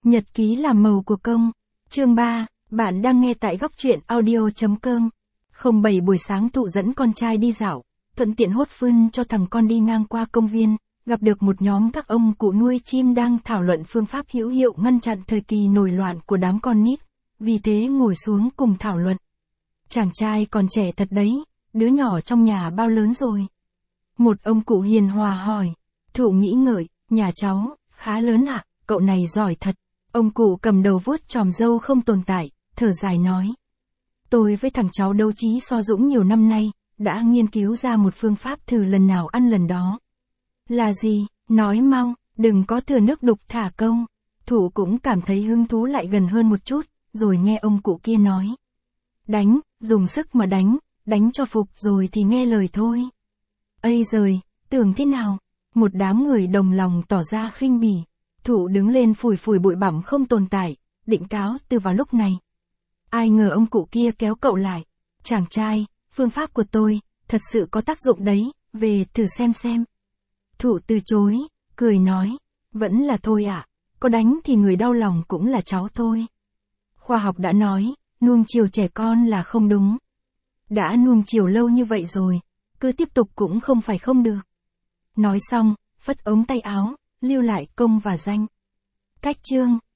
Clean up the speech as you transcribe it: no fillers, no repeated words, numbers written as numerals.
Nhật ký làm màu của công. Chương 3, bạn đang nghe tại góc truyện audio.com. 07 buổi sáng Thụ dẫn con trai đi dạo, thuận tiện hốt phân cho thằng con đi ngang qua công viên, gặp được một nhóm các ông cụ nuôi chim đang thảo luận phương pháp hữu hiệu ngăn chặn thời kỳ nổi loạn của đám con nít, vì thế ngồi xuống cùng thảo luận. Chàng trai còn trẻ thật đấy, đứa nhỏ trong nhà bao lớn rồi? Một ông cụ hiền hòa hỏi. Thụ nghĩ ngợi, nhà cháu, khá lớn ạ, cậu này giỏi thật. Ông cụ cầm đầu vuốt chòm râu không tồn tại, thở dài nói. Tôi với thằng cháu đấu trí so dũng nhiều năm nay, đã nghiên cứu ra một phương pháp thử lần nào ăn lần đó. Là gì? Nói mau, đừng có thừa nước đục thả câu. Thụ cũng cảm thấy hứng thú lại gần hơn một chút, rồi nghe ông cụ kia nói. Đánh, dùng sức mà đánh cho phục rồi thì nghe lời thôi. Ây giời, tưởng thế nào? Một đám người đồng lòng tỏ ra khinh bỉ. Thụ đứng lên phủi phủi bụi bặm không tồn tại, định cáo từ vào lúc này. Ai ngờ ông cụ kia kéo cậu lại. Chàng trai, phương pháp của tôi, thật sự có tác dụng đấy, về thử xem. Thụ từ chối, cười nói, vẫn là thôi ạ, có đánh thì người đau lòng cũng là cháu thôi. Khoa học đã nói, nuông chiều trẻ con là không đúng. Đã nuông chiều lâu như vậy rồi, cứ tiếp tục cũng không phải không được. Nói xong, phất ống tay áo, lưu lại công và danh. Cách chương.